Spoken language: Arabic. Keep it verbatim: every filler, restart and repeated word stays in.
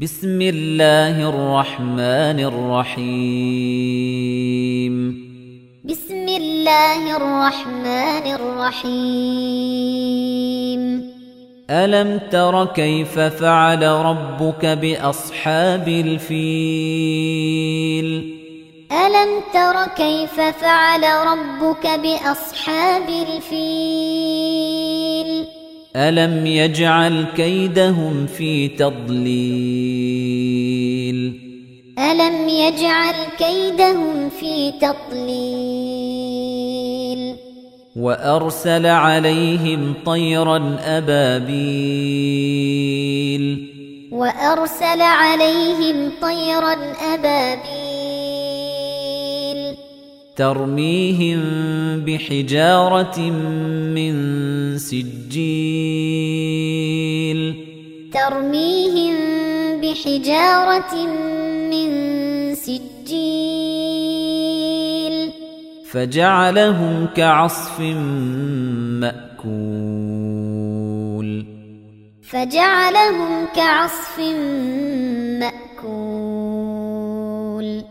بسم الله الرحمن الرحيم بسم الله الرحمن الرحيم ألم تر كيف فعل ربك بأصحاب الفيل ألم تر كيف فعل ربك بأصحاب الفيل ألم يجعل كيدهم في تضليل ألم يجعل كيدهم في تضليل وأرسل عليهم طيرا أبابيل وأرسل عليهم طيرا أبابيل ترميهم بحجارة من سجيل ترميهم بحجارة من سجيل فجعلهم كعصف مأكول فجعلهم كعصف مأكول